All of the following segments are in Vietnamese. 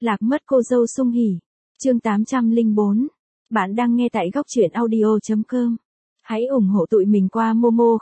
Lạc mất cô dâu sung hỉ. Chương 804. Bạn đang nghe tại góc truyện audio.com. Hãy ủng hộ tụi mình qua Momo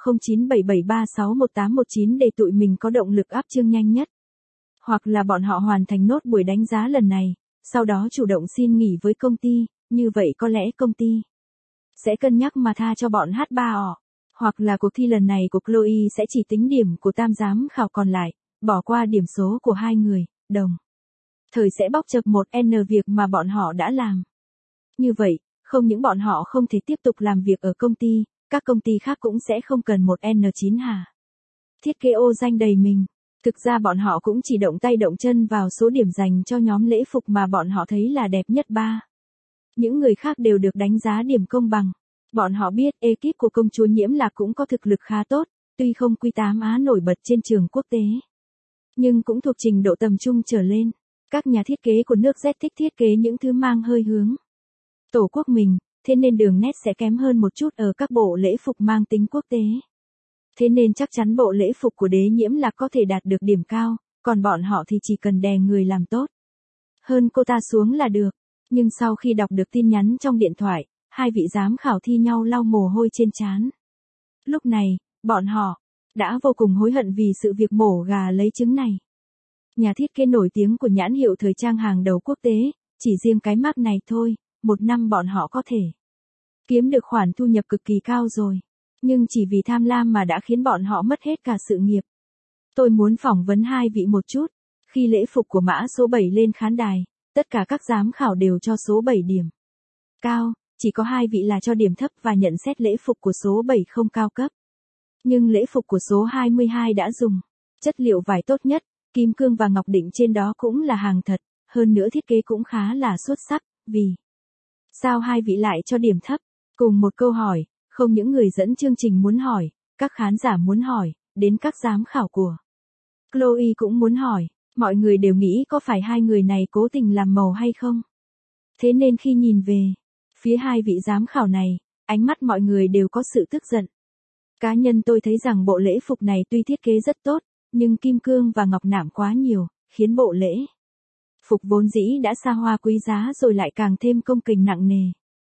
0977361819 để tụi mình có động lực up chương nhanh nhất. Hoặc là bọn họ hoàn thành nốt buổi đánh giá lần này, sau đó chủ động xin nghỉ với công ty, như vậy có lẽ công ty sẽ cân nhắc mà tha cho bọn H3O. Hoặc là cuộc thi lần này của Chloe sẽ chỉ tính điểm của tam giám khảo còn lại, bỏ qua điểm số của hai người, đồng thời sẽ bóc chập một N việc mà bọn họ đã làm. Như vậy, không những bọn họ không thể tiếp tục làm việc ở công ty, các công ty khác cũng sẽ không cần một N9 hả? Thiết kế ô danh đầy mình. Thực ra bọn họ cũng chỉ động tay động chân vào số điểm dành cho nhóm lễ phục mà bọn họ thấy là đẹp nhất ba. Những người khác đều được đánh giá điểm công bằng. Bọn họ biết ekip của công chúa Nhiễm Lạc cũng có thực lực khá tốt, tuy không Q8 Á nổi bật trên trường quốc tế, nhưng cũng thuộc trình độ tầm trung trở lên. Các nhà thiết kế của nước Z thích thiết kế những thứ mang hơi hướng tổ quốc mình, thế nên đường nét sẽ kém hơn một chút ở các bộ lễ phục mang tính quốc tế. Thế nên chắc chắn bộ lễ phục của đế Nhiễm Lạc có thể đạt được điểm cao, còn bọn họ thì chỉ cần đè người làm tốt hơn cô ta xuống là được. Nhưng sau khi đọc được tin nhắn trong điện thoại, hai vị giám khảo thi nhau lau mồ hôi trên trán. Lúc này, bọn họ đã vô cùng hối hận vì sự việc mổ gà lấy trứng này. Nhà thiết kế nổi tiếng của nhãn hiệu thời trang hàng đầu quốc tế, chỉ riêng cái mác này thôi, một năm bọn họ có thể kiếm được khoản thu nhập cực kỳ cao rồi. Nhưng chỉ vì tham lam mà đã khiến bọn họ mất hết cả sự nghiệp. Tôi muốn phỏng vấn hai vị một chút. Khi lễ phục của mã số 7 lên khán đài, tất cả các giám khảo đều cho số 7 điểm cao, chỉ có hai vị là cho điểm thấp và nhận xét lễ phục của số 7 không cao cấp. Nhưng lễ phục của số 22 đã dùng chất liệu vải tốt nhất, kim cương và ngọc định trên đó cũng là hàng thật, hơn nữa thiết kế cũng khá là xuất sắc, vì sao hai vị lại cho điểm thấp? Cùng một câu hỏi, không những người dẫn chương trình muốn hỏi, các khán giả muốn hỏi, đến các giám khảo của Chloe cũng muốn hỏi, mọi người đều nghĩ có phải hai người này cố tình làm màu hay không? Thế nên khi nhìn về phía hai vị giám khảo này, ánh mắt mọi người đều có sự tức giận. Cá nhân tôi thấy rằng bộ lễ phục này tuy thiết kế rất tốt, nhưng kim cương và ngọc nạm quá nhiều, khiến bộ lễ phục vốn dĩ đã xa hoa quý giá rồi lại càng thêm công kềnh nặng nề.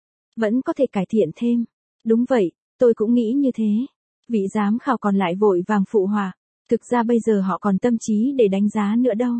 Vẫn có thể cải thiện thêm. Đúng vậy, tôi cũng nghĩ như thế. Vị giám khảo còn lại vội vàng phụ họa. Thực ra bây giờ họ còn tâm trí để đánh giá nữa đâu.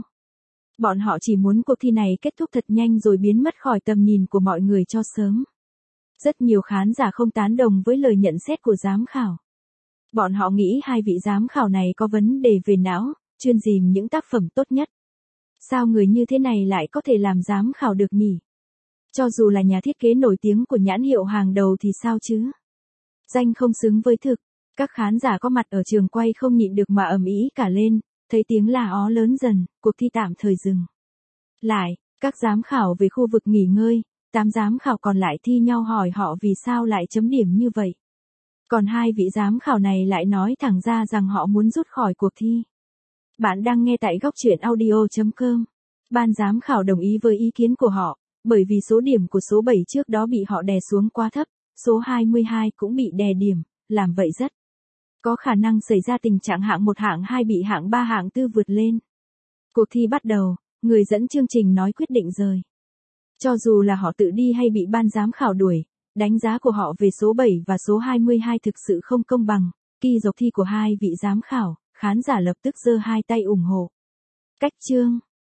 Bọn họ chỉ muốn cuộc thi này kết thúc thật nhanh rồi biến mất khỏi tầm nhìn của mọi người cho sớm. Rất nhiều khán giả không tán đồng với lời nhận xét của giám khảo. Bọn họ nghĩ hai vị giám khảo này có vấn đề về não, chuyên dìm những tác phẩm tốt nhất. Sao người như thế này lại có thể làm giám khảo được nhỉ? Cho dù là nhà thiết kế nổi tiếng của nhãn hiệu hàng đầu thì sao chứ? Danh không xứng với thực. Các khán giả có mặt ở trường quay không nhịn được mà ầm ĩ cả lên, thấy tiếng la ó lớn dần, cuộc thi tạm thời dừng lại, các giám khảo về khu vực nghỉ ngơi, 8 giám khảo còn lại thi nhau hỏi họ vì sao lại chấm điểm như vậy. Còn hai vị giám khảo này lại nói thẳng ra rằng họ muốn rút khỏi cuộc thi. Bạn đang nghe tại góc truyện audio.com. Ban giám khảo đồng ý với ý kiến của họ, bởi vì số điểm của số 7 trước đó bị họ đè xuống quá thấp, số 22 cũng bị đè điểm, làm vậy rất có khả năng xảy ra tình trạng hạng 1 hạng 2 bị hạng 3 hạng 4 vượt lên. Cuộc thi bắt đầu, người dẫn chương trình nói quyết định rời. Cho dù là họ tự đi hay bị ban giám khảo đuổi, đánh giá của họ về số 7 và số 22 thực sự không công bằng. Khi dọc thi của hai vị giám khảo, khán giả lập tức giơ hai tay ủng hộ. Cách chương